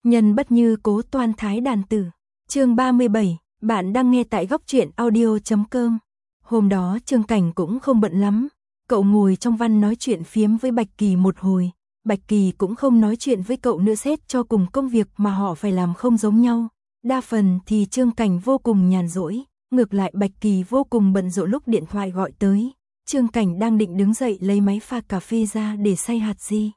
Nhân bất như cố toan thái đàn tử. Chương 37, bạn đang nghe tại góc truyện audio.com. Hôm đó Trương Cảnh cũng không bận lắm, cậu ngồi trong văn nói chuyện phiếm với Bạch Kỳ một hồi, Bạch Kỳ cũng không nói chuyện với cậu nữa, xét cho cùng công việc mà họ phải làm không giống nhau. Đa phần thì Trương Cảnh vô cùng nhàn rỗi, ngược lại Bạch Kỳ vô cùng bận rộn. Lúc điện thoại gọi tới, Trương Cảnh đang định đứng dậy lấy máy pha cà phê ra để xay hạt gì.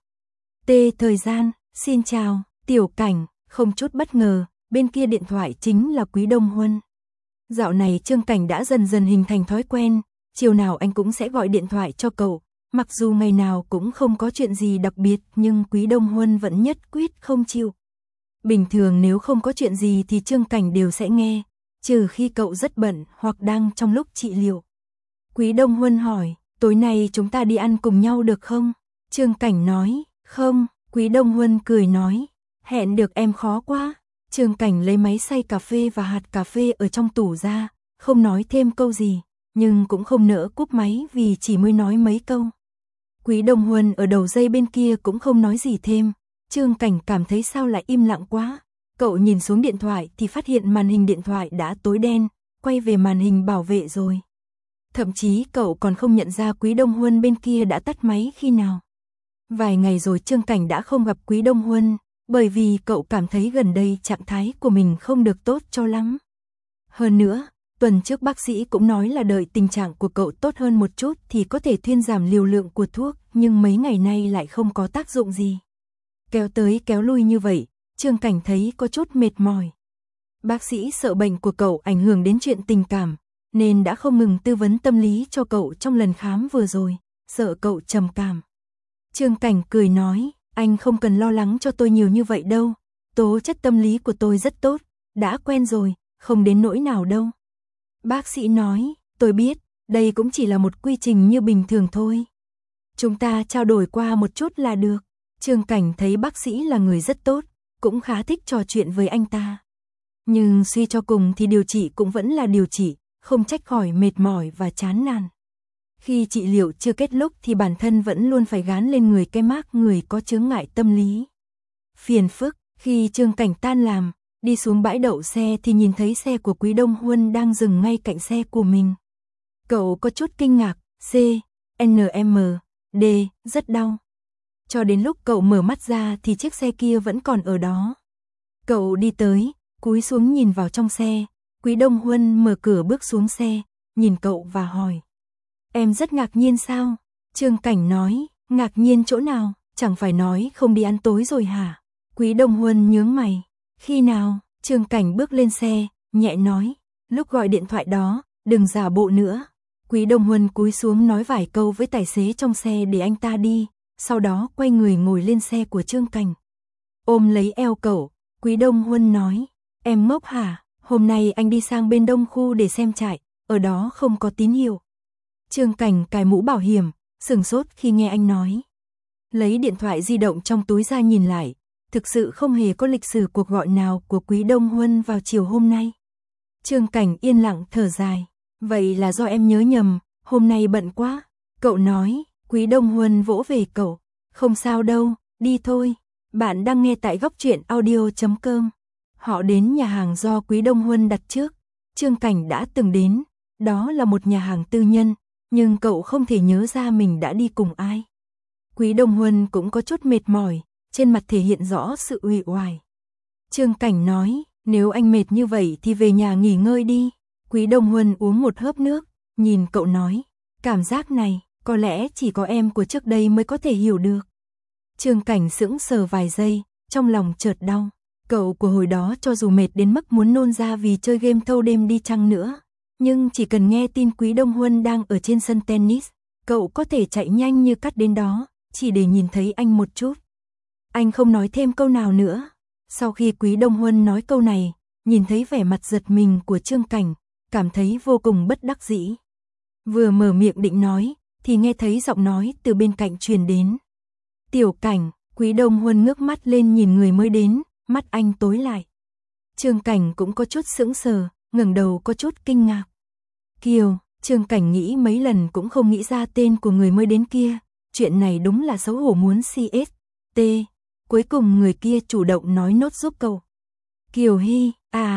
Thời gian, xin chào, Tiểu Cảnh, không chút bất ngờ, bên kia điện thoại chính là Quý Đông Huân. Dạo này Trương Cảnh đã dần dần hình thành thói quen, chiều nào anh cũng sẽ gọi điện thoại cho cậu, mặc dù ngày nào cũng không có chuyện gì đặc biệt nhưng Quý Đông Huân vẫn nhất quyết không chịu. Bình thường nếu không có chuyện gì thì Trương Cảnh đều sẽ nghe, trừ khi cậu rất bận hoặc đang trong lúc trị liệu. Quý Đông Huân hỏi, tối nay chúng ta đi ăn cùng nhau được không? Trương Cảnh nói, không. Quý Đông Huân cười nói, hẹn được em khó quá. Trương Cảnh lấy máy xay cà phê và hạt cà phê ở trong tủ ra, không nói thêm câu gì, nhưng cũng không nỡ cúp máy vì chỉ mới nói mấy câu. Quý Đông Huân ở đầu dây bên kia cũng không nói gì thêm. Trương Cảnh cảm thấy sao lại im lặng quá. Cậu nhìn xuống điện thoại thì phát hiện màn hình điện thoại đã tối đen, quay về màn hình bảo vệ rồi. Thậm chí cậu còn không nhận ra Quý Đông Huân bên kia đã tắt máy khi nào. Vài ngày rồi Trương Cảnh đã không gặp Quý Đông Huân, bởi vì cậu cảm thấy gần đây trạng thái của mình không được tốt cho lắm. Hơn nữa, tuần trước bác sĩ cũng nói là đợi tình trạng của cậu tốt hơn một chút thì có thể thuyên giảm liều lượng của thuốc, nhưng mấy ngày nay lại không có tác dụng gì. Kéo tới kéo lui như vậy, Trương Cảnh thấy có chút mệt mỏi. Bác sĩ sợ bệnh của cậu ảnh hưởng đến chuyện tình cảm, nên đã không ngừng tư vấn tâm lý cho cậu trong lần khám vừa rồi, sợ cậu trầm cảm. Trương Cảnh cười nói, anh không cần lo lắng cho tôi nhiều như vậy đâu, tố chất tâm lý của tôi rất tốt, đã quen rồi, không đến nỗi nào đâu. Bác sĩ nói, tôi biết, đây cũng chỉ là một quy trình như bình thường thôi. Chúng ta trao đổi qua một chút là được. Trương Cảnh thấy bác sĩ là người rất tốt, cũng khá thích trò chuyện với anh ta. Nhưng suy cho cùng thì điều trị cũng vẫn là điều trị, không trách khỏi mệt mỏi và chán nản. Khi trị liệu chưa kết lúc thì bản thân vẫn luôn phải gán lên người cái mác người có chướng ngại tâm lý. Phiền phức, khi Trương Cảnh tan làm, đi xuống bãi đậu xe thì nhìn thấy xe của Quý Đông Huân đang dừng ngay cạnh xe của mình. Cậu có chút kinh ngạc, CNMD, rất đau. Cho đến lúc cậu mở mắt ra thì chiếc xe kia vẫn còn ở đó. Cậu đi tới, cúi xuống nhìn vào trong xe, Quý Đông Huân mở cửa bước xuống xe, nhìn cậu và hỏi. Em rất ngạc nhiên sao? Trương Cảnh nói, ngạc nhiên chỗ nào, chẳng phải nói không đi ăn tối rồi hả? Quý Đông Huân nhướng mày, khi nào? Trương Cảnh bước lên xe, nhẹ nói, lúc gọi điện thoại đó, đừng giả bộ nữa. Quý Đông Huân cúi xuống nói vài câu với tài xế trong xe để anh ta đi, sau đó quay người ngồi lên xe của Trương Cảnh. Ôm lấy eo cậu, Quý Đông Huân nói, em ngốc hả? Hôm nay anh đi sang bên Đông khu để xem trại, ở đó không có tín hiệu. Trương Cảnh cài mũ bảo hiểm, sửng sốt khi nghe anh nói. Lấy điện thoại di động trong túi ra nhìn lại, thực sự không hề có lịch sử cuộc gọi nào của Quý Đông Huân vào chiều hôm nay. Trương Cảnh yên lặng thở dài, vậy là do em nhớ nhầm, hôm nay bận quá. Cậu nói, Quý Đông Huân vỗ về cậu, không sao đâu, đi thôi. Bạn đang nghe tại góc truyện audio.com. Họ đến nhà hàng do Quý Đông Huân đặt trước, Trương Cảnh đã từng đến, đó là một nhà hàng tư nhân, nhưng cậu không thể nhớ ra mình đã đi cùng ai. Quý Đông Huân cũng có chút mệt mỏi, trên mặt thể hiện rõ sự uể oải. Trương Cảnh nói, nếu anh mệt như vậy thì về nhà nghỉ ngơi đi. Quý Đông Huân uống một hớp nước, nhìn cậu nói, cảm giác này, có lẽ chỉ có em của trước đây mới có thể hiểu được. Trương Cảnh sững sờ vài giây, trong lòng chợt đau. Cậu của hồi đó cho dù mệt đến mức muốn nôn ra vì chơi game thâu đêm đi chăng nữa, nhưng chỉ cần nghe tin Quý Đông Huân đang ở trên sân tennis, cậu có thể chạy nhanh như cắt đến đó, chỉ để nhìn thấy anh một chút. Anh không nói thêm câu nào nữa. Sau khi Quý Đông Huân nói câu này, nhìn thấy vẻ mặt giật mình của Trương Cảnh, cảm thấy vô cùng bất đắc dĩ. Vừa mở miệng định nói, thì nghe thấy giọng nói từ bên cạnh truyền đến. Tiểu Cảnh, Quý Đông Huân ngước mắt lên nhìn người mới đến, mắt anh tối lại. Trương Cảnh cũng có chút sững sờ, ngẩng đầu có chút kinh ngạc. Kiều, Trương Cảnh nghĩ mấy lần cũng không nghĩ ra tên của người mới đến kia, chuyện này đúng là xấu hổ muốn CST. Cuối cùng người kia chủ động nói nốt giúp cậu. Kiều Hy,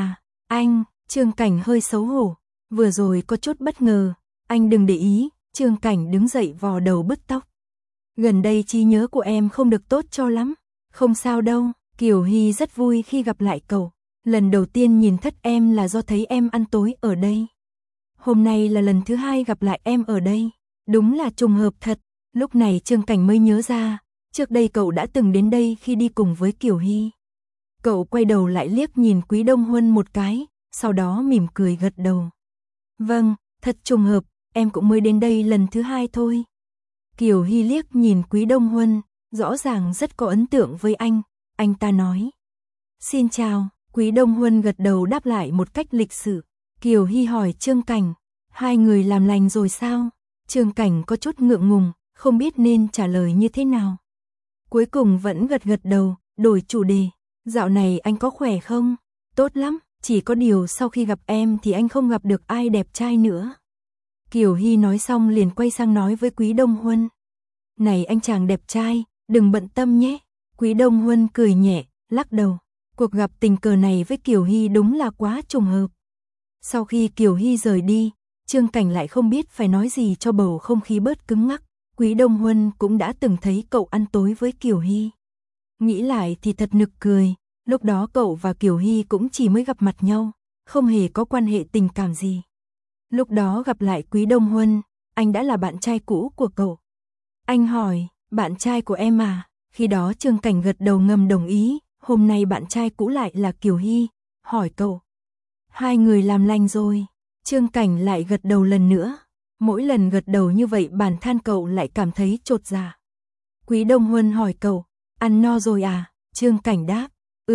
anh, Trương Cảnh hơi xấu hổ, vừa rồi có chút bất ngờ, anh đừng để ý, Trương Cảnh đứng dậy vò đầu bứt tóc. Gần đây trí nhớ của em không được tốt cho lắm, không sao đâu, Kiều Hy rất vui khi gặp lại cậu, lần đầu tiên nhìn thất em là do thấy em ăn tối ở đây. Hôm nay là lần thứ 2 gặp lại em ở đây, đúng là trùng hợp thật, lúc này Trương Cảnh mới nhớ ra, trước đây cậu đã từng đến đây khi đi cùng với Kiều Hy. Cậu quay đầu lại liếc nhìn Quý Đông Huân một cái, sau đó mỉm cười gật đầu. Vâng, thật trùng hợp, em cũng mới đến đây lần thứ 2 thôi. Kiều Hy liếc nhìn Quý Đông Huân, rõ ràng rất có ấn tượng với anh ta nói. Xin chào, Quý Đông Huân gật đầu đáp lại một cách lịch sự. Kiều Hy hỏi Trương Cảnh, hai người làm lành rồi sao? Trương Cảnh có chút ngượng ngùng, không biết nên trả lời như thế nào. Cuối cùng vẫn gật đầu, đổi chủ đề. Dạo này anh có khỏe không? Tốt lắm, chỉ có điều sau khi gặp em thì anh không gặp được ai đẹp trai nữa. Kiều Hy nói xong liền quay sang nói với Quý Đông Huân. Này anh chàng đẹp trai, đừng bận tâm nhé. Quý Đông Huân cười nhẹ, lắc đầu. Cuộc gặp tình cờ này với Kiều Hy đúng là quá trùng hợp. Sau khi Kiều Hy rời đi, Trương Cảnh lại không biết phải nói gì cho bầu không khí bớt cứng ngắc. Quý Đông Huân cũng đã từng thấy cậu ăn tối với Kiều Hy. Nghĩ lại thì thật nực cười, lúc đó cậu và Kiều Hy cũng chỉ mới gặp mặt nhau, không hề có quan hệ tình cảm gì. Lúc đó gặp lại Quý Đông Huân, anh đã là bạn trai cũ của cậu. Anh hỏi, bạn trai của em à? Khi đó Trương Cảnh gật đầu ngầm đồng ý, hôm nay bạn trai cũ lại là Kiều Hy, hỏi cậu. Hai người làm lành rồi, Trương Cảnh lại gật đầu lần nữa. Mỗi lần gật đầu như vậy bản thân cậu lại cảm thấy chột dạ. Quý Đông Huân hỏi cậu, ăn no rồi à? Trương Cảnh đáp,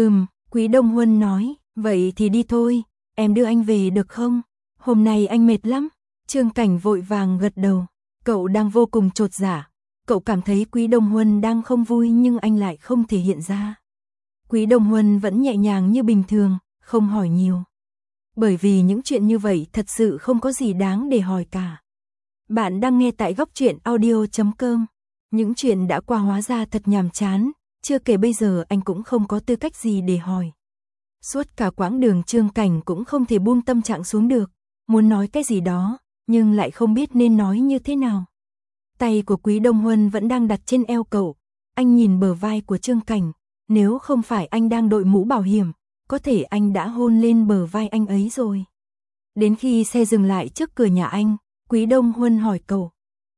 Quý Đông Huân nói, vậy thì đi thôi, em đưa anh về được không? Hôm nay anh mệt lắm. Trương Cảnh vội vàng gật đầu, cậu đang vô cùng chột dạ. Cậu cảm thấy Quý Đông Huân đang không vui nhưng anh lại không thể hiện ra. Quý Đông Huân vẫn nhẹ nhàng như bình thường, không hỏi nhiều. Bởi vì những chuyện như vậy thật sự không có gì đáng để hỏi cả. Bạn đang nghe tại Góc Truyện Audio.com. Những chuyện đã qua hóa ra thật nhàm chán, chưa kể bây giờ anh cũng không có tư cách gì để hỏi. Suốt cả quãng đường Trương Cảnh cũng không thể buông tâm trạng xuống được, muốn nói cái gì đó, nhưng lại không biết nên nói như thế nào. Tay của Quý Đông Huân vẫn đang đặt trên eo cậu, anh nhìn bờ vai của Trương Cảnh, nếu không phải anh đang đội mũ bảo hiểm, có thể anh đã hôn lên bờ vai anh ấy rồi. Đến khi xe dừng lại trước cửa nhà anh, Quý Đông Huân hỏi cậu,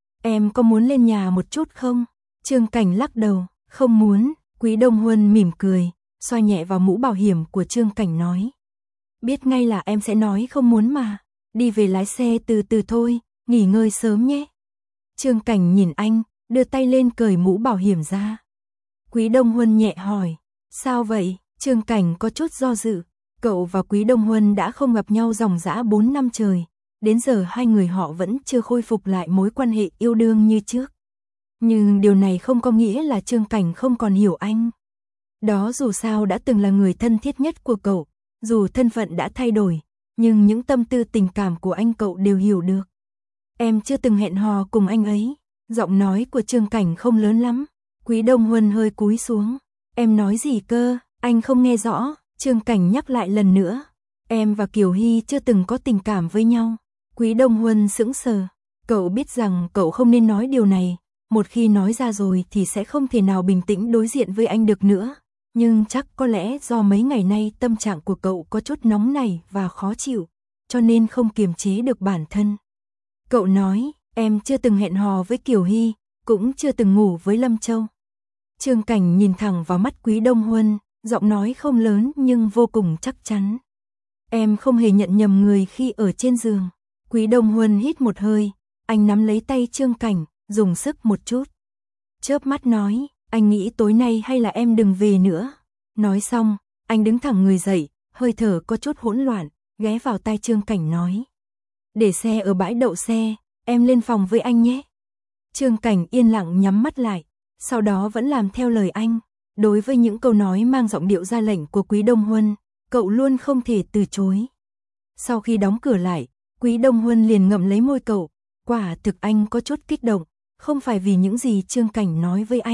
em có muốn lên nhà một chút không? Trương Cảnh lắc đầu, không muốn. Quý Đông Huân mỉm cười, xoa nhẹ vào mũ bảo hiểm của Trương Cảnh nói. Biết ngay là em sẽ nói không muốn mà, đi về lái xe từ từ thôi, nghỉ ngơi sớm nhé. Trương Cảnh nhìn anh, đưa tay lên cởi mũ bảo hiểm ra. Quý Đông Huân nhẹ hỏi, sao vậy? Trương Cảnh có chút do dự, cậu và Quý Đông Huân đã không gặp nhau dòng dã 4 năm trời, đến giờ hai người họ vẫn chưa khôi phục lại mối quan hệ yêu đương như trước. Nhưng điều này không có nghĩa là Trương Cảnh không còn hiểu anh. Đó dù sao đã từng là người thân thiết nhất của cậu, dù thân phận đã thay đổi, nhưng những tâm tư tình cảm của anh cậu đều hiểu được. Em chưa từng hẹn hò cùng anh ấy. Giọng nói của Trương Cảnh không lớn lắm. Quý Đông Huân hơi cúi xuống. Em nói gì cơ? Anh không nghe rõ. Trương Cảnh nhắc lại lần nữa. Em và Kiều Hy chưa từng có tình cảm với nhau. Quý Đông Huân sững sờ. Cậu biết rằng cậu không nên nói điều này. Một khi nói ra rồi thì sẽ không thể nào bình tĩnh đối diện với anh được nữa. Nhưng chắc có lẽ do mấy ngày nay tâm trạng của cậu có chút nóng nảy và khó chịu, cho nên không kiềm chế được bản thân. Cậu nói, em chưa từng hẹn hò với Kiều Hy, cũng chưa từng ngủ với Lâm Châu. Trương Cảnh nhìn thẳng vào mắt Quý Đông Huân, giọng nói không lớn nhưng vô cùng chắc chắn. Em không hề nhận nhầm người khi ở trên giường. Quý Đông Huân hít một hơi, anh nắm lấy tay Trương Cảnh, dùng sức một chút. Chớp mắt nói, anh nghĩ tối nay hay là em đừng về nữa. Nói xong, anh đứng thẳng người dậy, hơi thở có chút hỗn loạn, ghé vào tai Trương Cảnh nói. Để xe ở bãi đậu xe, em lên phòng với anh nhé. Trương Cảnh yên lặng nhắm mắt lại, sau đó vẫn làm theo lời anh. Đối với những câu nói mang giọng điệu ra lệnh của Quý Đông Huân, cậu luôn không thể từ chối. Sau khi đóng cửa lại, Quý Đông Huân liền ngậm lấy môi cậu. Quả thực anh có chút kích động, không phải vì những gì Trương Cảnh nói với anh,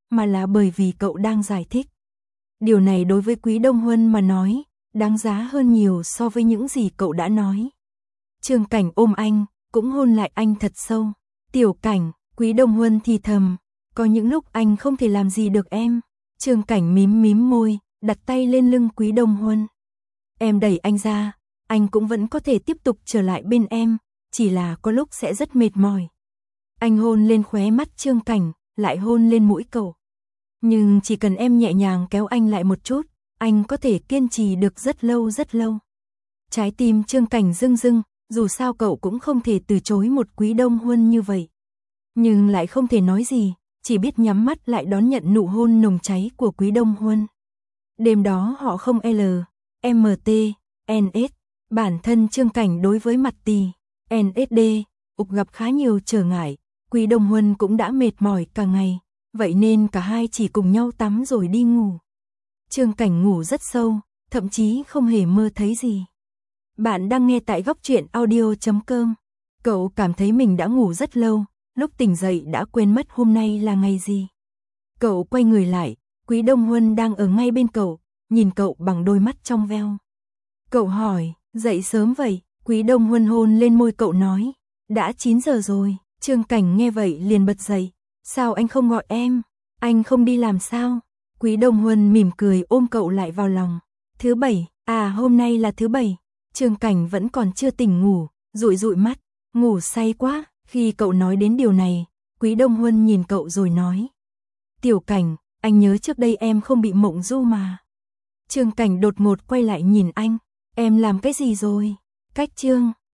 mà là bởi vì cậu đang giải thích. Điều này đối với Quý Đông Huân mà nói, đáng giá hơn nhiều so với những gì cậu đã nói. Trương Cảnh ôm anh, cũng hôn lại anh thật sâu. Tiểu Cảnh, Quý Đông Huân thì thầm, có những lúc anh không thể làm gì được em. Trương Cảnh mím mím môi, đặt tay lên lưng Quý Đông Huân. Em đẩy anh ra, anh cũng vẫn có thể tiếp tục trở lại bên em, chỉ là có lúc sẽ rất mệt mỏi. Anh hôn lên khóe mắt Trương Cảnh, lại hôn lên mũi cậu. Nhưng chỉ cần em nhẹ nhàng kéo anh lại một chút, anh có thể kiên trì được rất lâu rất lâu. Trái tim Trương Cảnh rưng rưng, dù sao cậu cũng không thể từ chối một Quý Đông Huân như vậy. Nhưng lại không thể nói gì, chỉ biết nhắm mắt lại đón nhận nụ hôn nồng cháy của Quý Đông Huân. Đêm đó họ không LMT, NS, bản thân Trương Cảnh đối với mặt tì, NSD, gặp khá nhiều trở ngại, Quý Đông Huân cũng đã mệt mỏi cả ngày, vậy nên cả hai chỉ cùng nhau tắm rồi đi ngủ. Trương Cảnh ngủ rất sâu, thậm chí không hề mơ thấy gì. Bạn đang nghe tại góc truyện audio.com. Cậu cảm thấy mình đã ngủ rất lâu, lúc tỉnh dậy đã quên mất hôm nay là ngày gì. Cậu quay người lại, Quý Đông Huân đang ở ngay bên cậu, nhìn cậu bằng đôi mắt trong veo. Cậu hỏi, dậy sớm vậy? Quý Đông Huân hôn lên môi cậu nói, đã 9 giờ rồi. Trương Cảnh nghe vậy liền bật dậy, sao anh không gọi em? Anh không đi làm sao? Quý Đông Huân mỉm cười ôm cậu lại vào lòng. Thứ bảy, hôm nay là thứ bảy. Trương Cảnh vẫn còn chưa tỉnh ngủ, dụi dụi mắt, ngủ say quá. Khi cậu nói đến điều này, Quý Đông Huân nhìn cậu rồi nói. Tiểu Cảnh, anh nhớ trước đây em không bị mộng du mà. Trương Cảnh đột ngột quay lại nhìn anh, em làm cái gì rồi? Cách Trương